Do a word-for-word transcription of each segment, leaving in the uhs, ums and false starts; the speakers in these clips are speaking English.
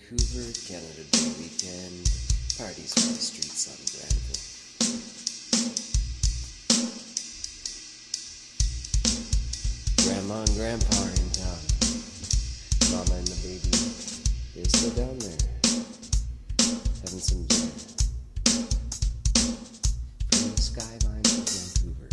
Vancouver, Canada Day weekend, parties on the streets on Granville. Grandma and Grandpa are in town. Mama and the baby, they're still down there, having some dinner. From the skyline of Vancouver.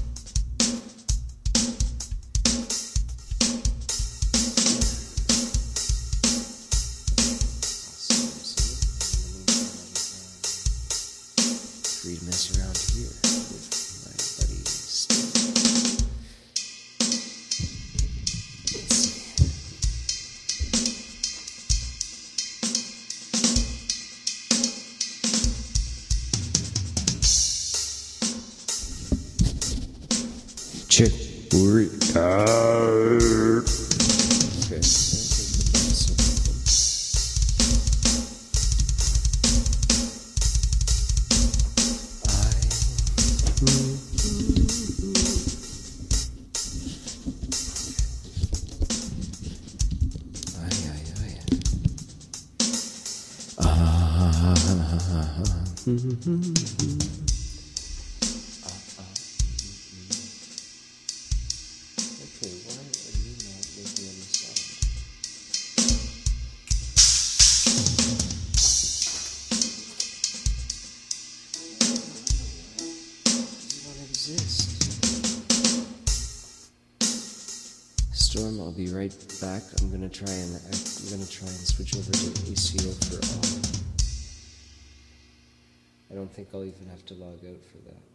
Free to mess around here with my buddy Steve. Let's see. Check it out. Okay. Okay, why are you not making any sound? You don't exist. Storm, I'll be right back. I'm gonna try and I'm gonna try and switch over to A C O for all. I don't think I'll even have to log out for that.